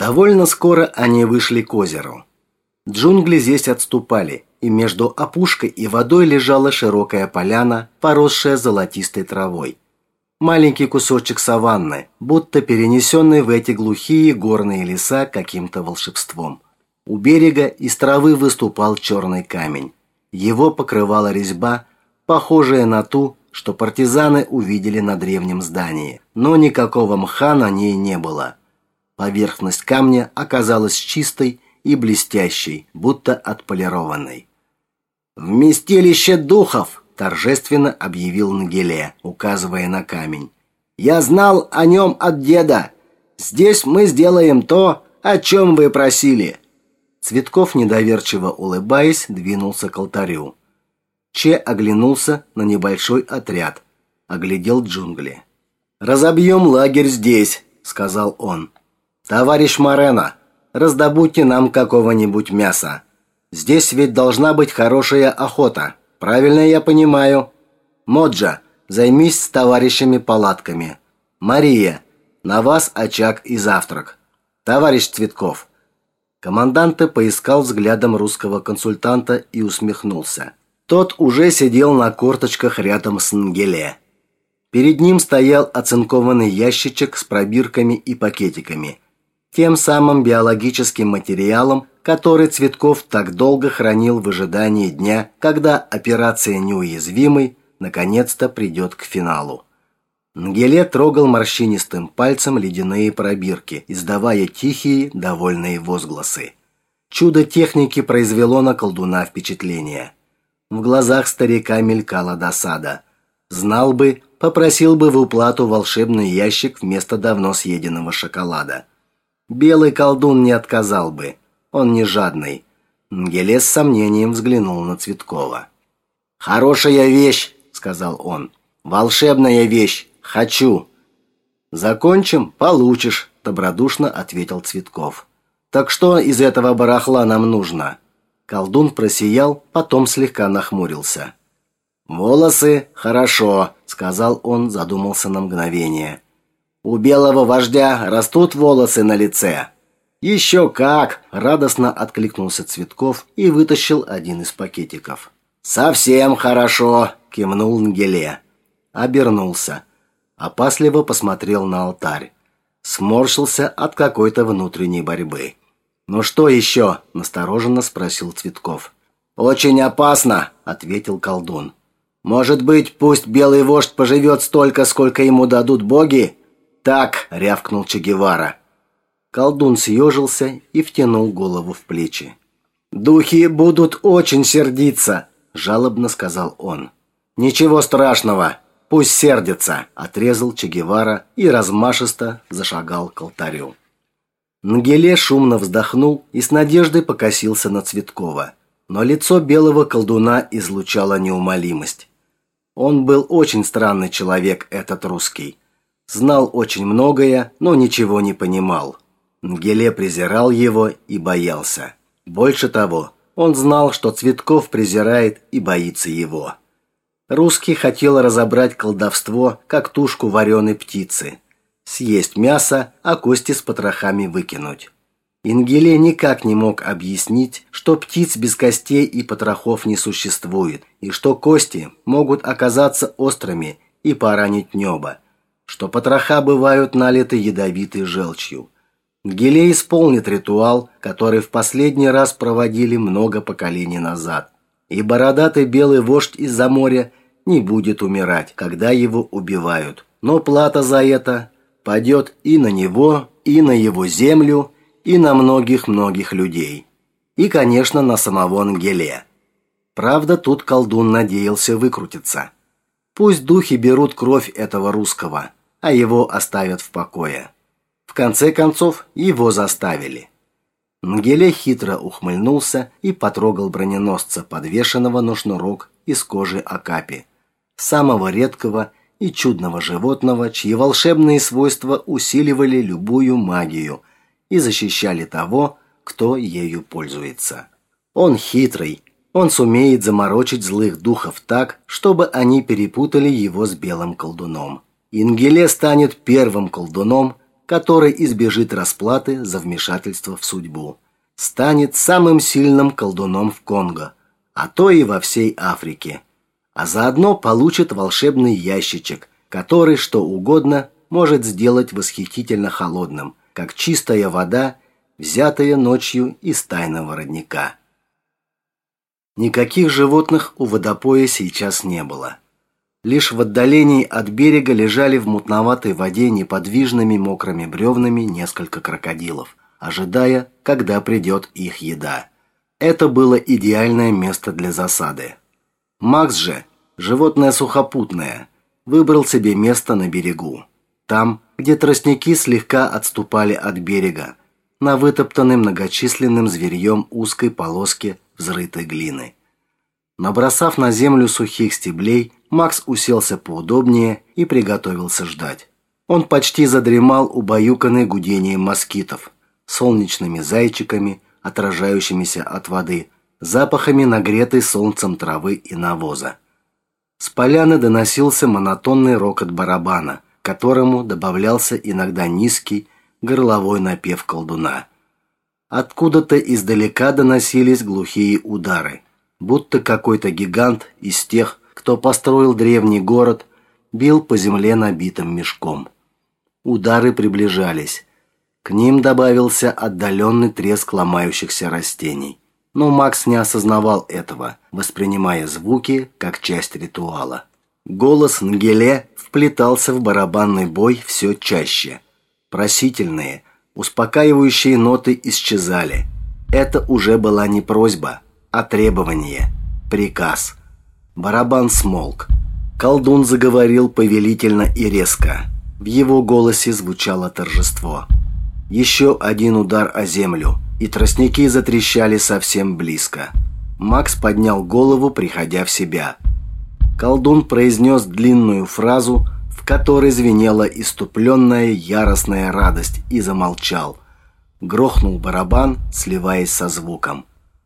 Довольно скоро они вышли к озеру. Джунгли здесь отступали, и между опушкой и водой лежала широкая поляна, поросшая золотистой травой. Маленький кусочек саванны, будто перенесенный в эти глухие горные леса каким-то волшебством. У берега из травы выступал черный камень. Его покрывала резьба, похожая на ту, что партизаны увидели на древнем здании, но никакого мха на ней не было. Поверхность камня оказалась чистой и блестящей, будто отполированной. «Вместилище духов!» – торжественно объявил Нгеле, указывая на камень. «Я знал о нем от деда. Здесь мы сделаем то, о чем вы просили». Цветков, недоверчиво улыбаясь, двинулся к алтарю. Че оглянулся на небольшой отряд, оглядел джунгли. «Разобьем лагерь здесь», – сказал он. «Товарищ Морено, раздобудьте нам какого-нибудь мяса. Здесь ведь должна быть хорошая охота, правильно я понимаю? Моджа, займись с товарищами палатками. Мария, на вас очаг и завтрак. Товарищ Цветков». Командант поискал взглядом русского консультанта и усмехнулся. Тот уже сидел на корточках рядом с Нгеле. Перед ним стоял оцинкованный ящичек с пробирками и пакетиками, тем самым биологическим материалом, который Цветков так долго хранил в ожидании дня, когда операция «Неуязвимый» наконец-то придет к финалу. Нгеле трогал морщинистым пальцем ледяные пробирки, издавая тихие, довольные возгласы. Чудо техники произвело на колдуна впечатление. В глазах старика мелькала досада. Знал бы, попросил бы в уплату волшебный ящик вместо давно съеденного шоколада. Белый колдун не отказал бы. Он не жадный. Нгеле с сомнением взглянул на Цветкова. «Хорошая вещь», — сказал он. «Волшебная вещь. Хочу». «Закончим, получишь», — добродушно ответил Цветков. «Так что из этого барахла нам нужно?» Колдун просиял, потом слегка нахмурился. «Волосы – хорошо», – сказал он, задумался на мгновение. «У белого вождя растут волосы на лице». «Еще как!» – радостно откликнулся Цветков и вытащил один из пакетиков. «Совсем хорошо!» – кивнул Нгеле. Обернулся. Опасливо посмотрел на алтарь. Сморщился от какой-то внутренней борьбы. «Ну что еще?» – настороженно спросил Цветков. «Очень опасно», – ответил колдун. «Может быть, пусть белый вождь поживет столько, сколько ему дадут боги?» «Так», – рявкнул Че Гевара. Колдун съежился и втянул голову в плечи. «Духи будут очень сердиться», – жалобно сказал он. «Ничего страшного, пусть сердятся», – отрезал Че Гевара и размашисто зашагал к алтарю. Нгеле шумно вздохнул и с надеждой покосился на Цветкова, но лицо белого колдуна излучало неумолимость. Он был очень странный человек, этот русский. Знал очень многое, но ничего не понимал. Нгеле презирал его и боялся. Больше того, он знал, что Цветков презирает и боится его. Русский хотел разобрать колдовство, как тушку вареной птицы. Съесть мясо, а кости с потрохами выкинуть. Нгеле никак не мог объяснить, что птиц без костей и потрохов не существует, и что кости могут оказаться острыми и поранить небо, что потроха бывают налиты ядовитой желчью. Нгеле исполнит ритуал, который в последний раз проводили много поколений назад, и бородатый белый вождь из-за моря не будет умирать, когда его убивают, но плата за это падет и на него, и на его землю, и на многих-многих людей. И, конечно, на самого Нгеле. Правда, тут колдун надеялся выкрутиться. Пусть духи берут кровь этого русского, а его оставят в покое. В конце концов, его заставили. Нгеле хитро ухмыльнулся и потрогал броненосца, подвешенного на шнурок из кожи окапи, самого редкого и чудного животного, чьи волшебные свойства усиливали любую магию и защищали того, кто ею пользуется. Он хитрый, он сумеет заморочить злых духов так, чтобы они перепутали его с белым колдуном. Нгеле станет первым колдуном, который избежит расплаты за вмешательство в судьбу, станет самым сильным колдуном в Конго, а то и во всей Африке, а заодно получит волшебный ящичек, который что угодно может сделать восхитительно холодным, как чистая вода, взятая ночью из тайного родника. Никаких животных у водопоя сейчас не было. Лишь в отдалении от берега лежали в мутноватой воде неподвижными мокрыми бревнами несколько крокодилов, ожидая, когда придет их еда. Это было идеальное место для засады. Макс же, животное сухопутное, выбрал себе место на берегу. Там, где тростники слегка отступали от берега, на вытоптанной многочисленным зверьем узкой полоске взрытой глины. Набросав на землю сухих стеблей, Макс уселся поудобнее и приготовился ждать. Он почти задремал, убаюканный гудением москитов, солнечными зайчиками, отражающимися от воды, запахами нагретой солнцем травы и навоза. С поляны доносился монотонный рокот барабана, к которому добавлялся иногда низкий горловой напев колдуна. Откуда-то издалека доносились глухие удары, будто какой-то гигант из тех, кто построил древний город, бил по земле набитым мешком. Удары приближались. К ним добавился отдаленный треск ломающихся растений. Но Макс не осознавал этого, воспринимая звуки как часть ритуала. Голос Нгеле вплетался в барабанный бой все чаще. Просительные, успокаивающие ноты исчезали. Это уже была не просьба, а требование, приказ. Барабан смолк. Колдун заговорил повелительно и резко. В его голосе звучало торжество. Еще один удар о землю, и тростники затрещали совсем близко. Макс поднял голову, приходя в себя. Колдун произнес длинную фразу, в которой звенела иступленная яростная радость, и замолчал. Грохнул барабан, сливаясь со звуком.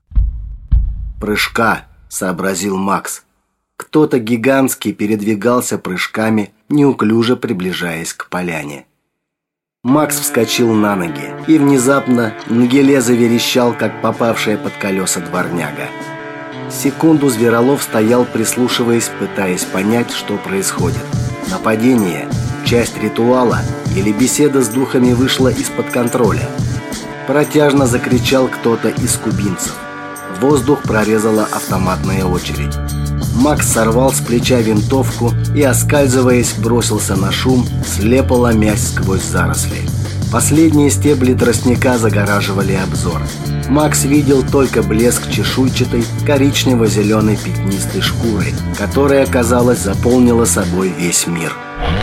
«Прыжка», — сообразил Макс. Кто-то гигантский передвигался прыжками, неуклюже приближаясь к поляне. Макс вскочил на ноги, и внезапно Нгеле заверещал, как попавшая под колеса дворняга. Секунду Зверолов стоял, прислушиваясь, пытаясь понять, что происходит. Нападение, часть ритуала или беседа с духами вышла из-под контроля. Протяжно закричал кто-то из кубинцев. Воздух прорезала автоматная очередь. Макс сорвал с плеча винтовку и, оскальзываясь, бросился на шум, слепо ломясь сквозь заросли. Последние стебли тростника загораживали обзор. Макс видел только блеск чешуйчатой, коричнево-зеленой пятнистой шкуры, которая, казалось, заполнила собой весь мир.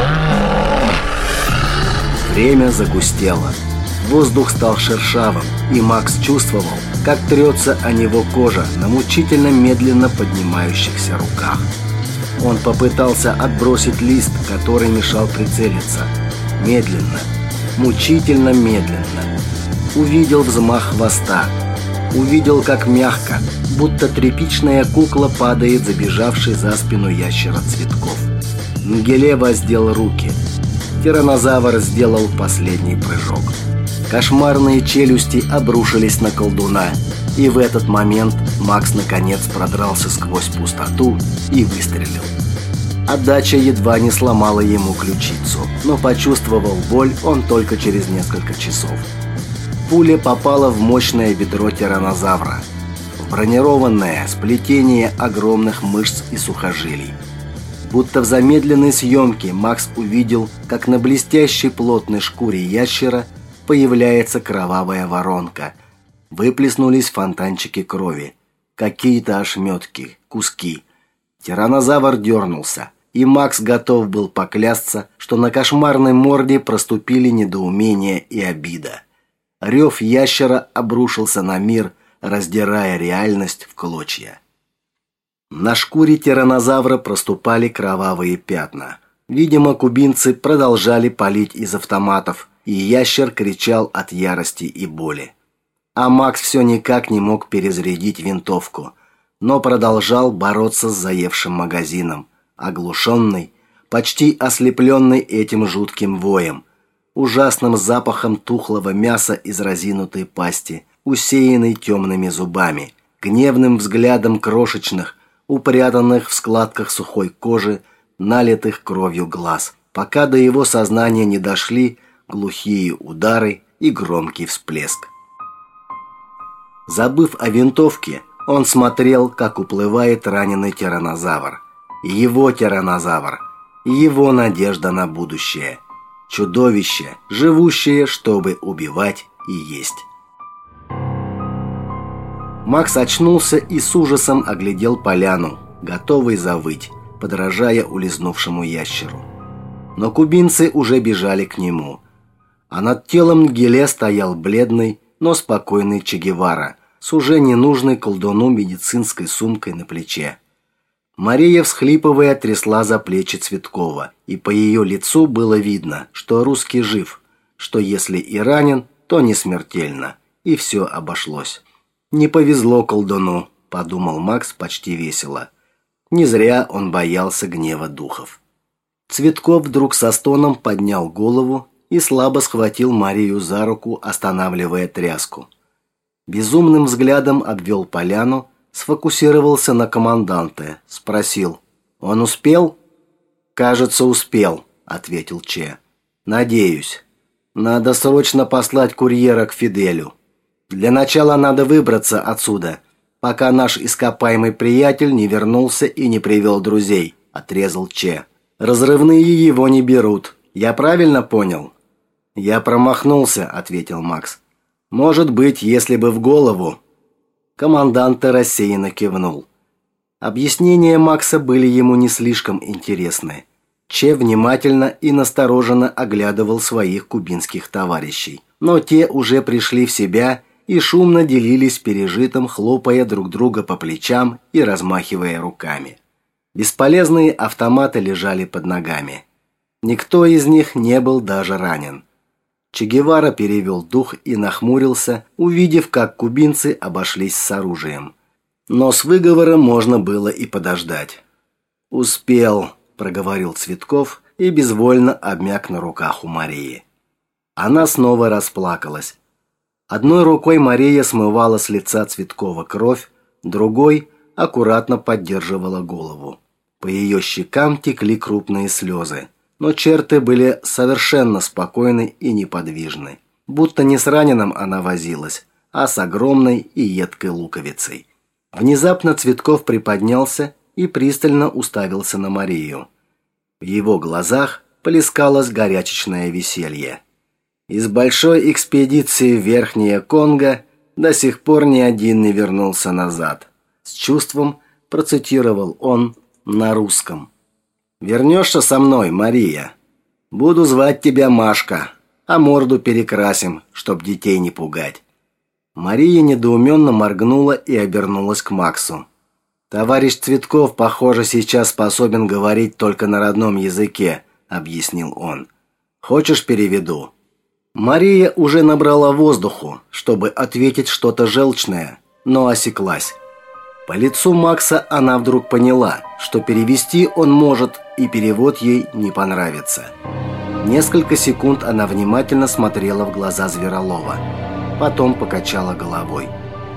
Время загустело. Воздух стал шершавым, и Макс чувствовал, как трется о него кожа на мучительно медленно поднимающихся руках. Он попытался отбросить лист, который мешал прицелиться. Медленно, мучительно медленно. Увидел взмах хвоста. Увидел, как мягко, будто тряпичная кукла падает забежавший за спину ящера Цветков. Нгеле воздел руки. Тираннозавр сделал последний прыжок. Кошмарные челюсти обрушились на колдуна, и в этот момент Макс наконец продрался сквозь пустоту и выстрелил. Отдача едва не сломала ему ключицу, но почувствовал боль он только через несколько часов. Пуля попала в мощное бедро тираннозавра, в бронированное сплетение огромных мышц и сухожилий. Будто в замедленной съемке Макс увидел, как на блестящей плотной шкуре ящера появляется кровавая воронка. Выплеснулись фонтанчики крови, какие-то ошметки, куски. Тираннозавр дернулся, и Макс готов был поклясться, что на кошмарной морде проступили недоумение и обида. Рев ящера обрушился на мир, раздирая реальность в клочья. На шкуре тираннозавра проступали кровавые пятна. Видимо, кубинцы продолжали палить из автоматов, и ящер кричал от ярости и боли. А Макс все никак не мог перезарядить винтовку, но продолжал бороться с заевшим магазином, оглушенный, почти ослепленный этим жутким воем. ужасным запахом тухлого мяса из разинутой пасти, усеянной темными зубами, гневным взглядом крошечных, упрятанных в складках сухой кожи, налитых кровью глаз, пока до его сознания не дошли глухие удары и громкий всплеск. Забыв о винтовке, он смотрел, как уплывает раненый тираннозавр. Его тираннозавр, его надежда на будущее. Чудовище, живущее, чтобы убивать и есть. Макс очнулся и с ужасом оглядел поляну, готовый завыть, подражая улизнувшему ящеру. Но кубинцы уже бежали к нему. А над телом Нгеле стоял бледный, но спокойный Че Гевара с уже ненужной колдуну медицинской сумкой на плече. Мария, всхлипывая, трясла за плечи Цветкова, и по ее лицу было видно, что русский жив, что если и ранен, то не смертельно, и все обошлось. «Не повезло колдуну», – подумал Макс почти весело. Не зря он боялся гнева духов. Цветков вдруг со стоном поднял голову и слабо схватил Марию за руку, останавливая тряску. Безумным взглядом обвел поляну, сфокусировался на команданте, спросил: «Он успел?» «Кажется, успел», – ответил Че. «Надеюсь. Надо срочно послать курьера к Фиделю. Для начала надо выбраться отсюда, пока наш ископаемый приятель не вернулся и не привел друзей», – отрезал Че. «Разрывные его не берут. Я правильно понял?» «Я промахнулся», – ответил Макс. «Может быть, если бы в голову». Командант рассеянно кивнул. Объяснения Макса были ему не слишком интересны. Че внимательно и настороженно оглядывал своих кубинских товарищей. Но те уже пришли в себя и шумно делились пережитым, хлопая друг друга по плечам и размахивая руками. Бесполезные автоматы лежали под ногами. Никто из них не был даже ранен. Че Гевара перевел дух и нахмурился, увидев, как кубинцы обошлись с оружием. Но с выговором можно было и подождать. «Успел», – проговорил Цветков и безвольно обмяк на руках у Марии. Она снова расплакалась. Одной рукой Мария смывала с лица Цветкова кровь, другой аккуратно поддерживала голову. По ее щекам текли крупные слезы. Но черты были совершенно спокойны и неподвижны. Будто не с раненым она возилась, а с огромной и едкой луковицей. Внезапно Цветков приподнялся и пристально уставился на Марию. В его глазах плескалось горячечное веселье. Из большой экспедиции в Верхнее Конго до сих пор ни один не вернулся назад. С чувством процитировал он на русском. «Вернешься со мной, Мария? Буду звать тебя Машка, а морду перекрасим, чтоб детей не пугать». Мария недоуменно моргнула и обернулась к Максу. «Товарищ Цветков, похоже, сейчас способен говорить только на родном языке», — объяснил он. «Хочешь, переведу?» Мария уже набрала воздуху, чтобы ответить что-то желчное, но осеклась. По лицу Макса она вдруг поняла, что перевести он может, и перевод ей не понравится. Несколько секунд она внимательно смотрела в глаза Зверолова. Потом покачала головой.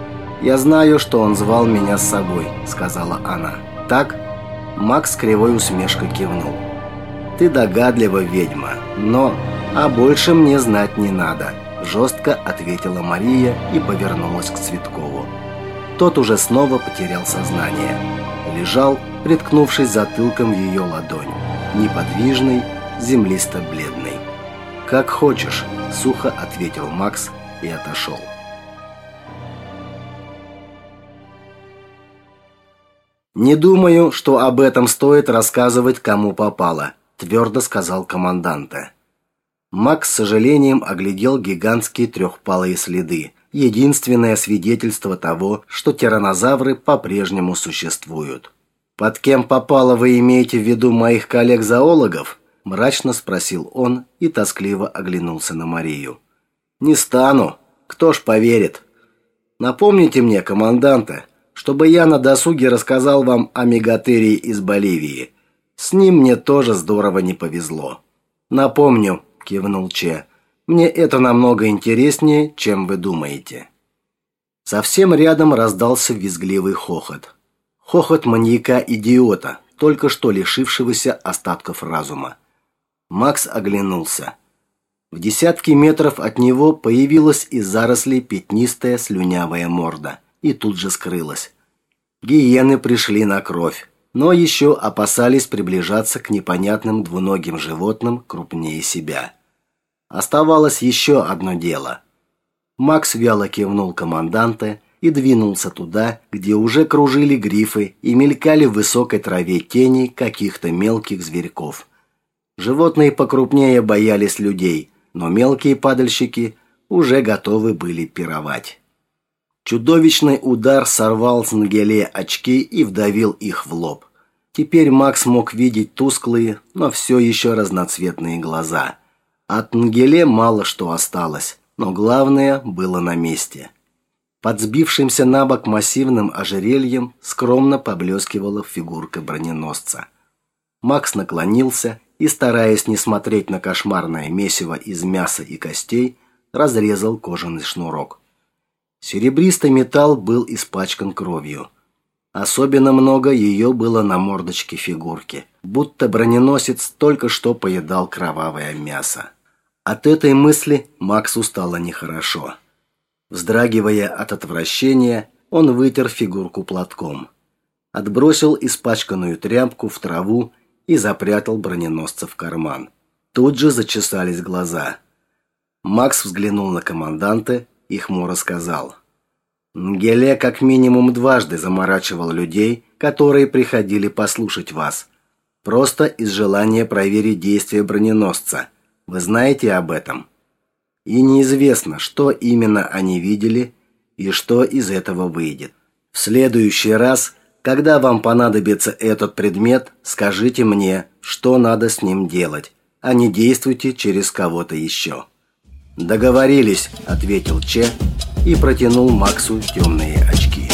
«Я знаю, что он звал меня с собой», — сказала она. «Так?» Макс с кривой усмешкой кивнул. «Ты догадлива, ведьма, но... А больше мне знать не надо», — жестко ответила Мария и повернулась к Цветкову. Тот уже снова потерял сознание. Лежал, приткнувшись затылком в ее ладонь, неподвижный, землисто-бледный. «Как хочешь», — сухо ответил Макс и отошел. «Не думаю, что об этом стоит рассказывать кому попало», – твердо сказал команданте. Макс с сожалением оглядел гигантские трехпалые следы, единственное свидетельство того, что тираннозавры по-прежнему существуют. «Под кем попало, вы имеете в виду моих коллег-зоологов?» – мрачно спросил он и тоскливо оглянулся на Марию. «Не стану. Кто ж поверит? Напомните мне, команданте, чтобы я на досуге рассказал вам о мегатерии из Боливии. С ним мне тоже здорово не повезло». «Напомню», – кивнул Че. «Мне это намного интереснее, чем вы думаете». Совсем рядом раздался визгливый хохот. Хохот маньяка-идиота, только что лишившегося остатков разума. Макс оглянулся. В десятки метров от него появилась из зарослей пятнистая слюнявая морда и тут же скрылась. Гиены пришли на кровь, но еще опасались приближаться к непонятным двуногим животным крупнее себя. Оставалось еще одно дело. Макс вяло кивнул команданте и двинулся туда, где уже кружили грифы и мелькали в высокой траве тени каких-то мелких зверьков. Животные покрупнее боялись людей, но мелкие падальщики уже готовы были пировать. Чудовищный удар сорвал с Нгеле очки и вдавил их в лоб. Теперь Макс мог видеть тусклые, но все еще разноцветные глаза. От Нгеле мало что осталось, но главное было на месте. Под сбившимся на бок массивным ожерельем скромно поблескивала фигурка броненосца. Макс наклонился и, стараясь не смотреть на кошмарное месиво из мяса и костей, разрезал кожаный шнурок. Серебристый металл был испачкан кровью. Особенно много ее было на мордочке фигурки, будто броненосец только что поедал кровавое мясо. От этой мысли Максу стало нехорошо. Вздрагивая от отвращения, он вытер фигурку платком, отбросил испачканную тряпку в траву и запрятал броненосца в карман. Тут же зачесались глаза. Макс взглянул на команданта и хмуро сказал: «Нгеле как минимум дважды заморачивал людей, которые приходили послушать вас. Просто из желания проверить действие броненосца. Вы знаете об этом? И неизвестно, что именно они видели и что из этого выйдет. В следующий раз, когда вам понадобится этот предмет, скажите мне, что надо с ним делать, а не действуйте через кого-то еще». «Договорились», — ответил Че и протянул Максу темные очки.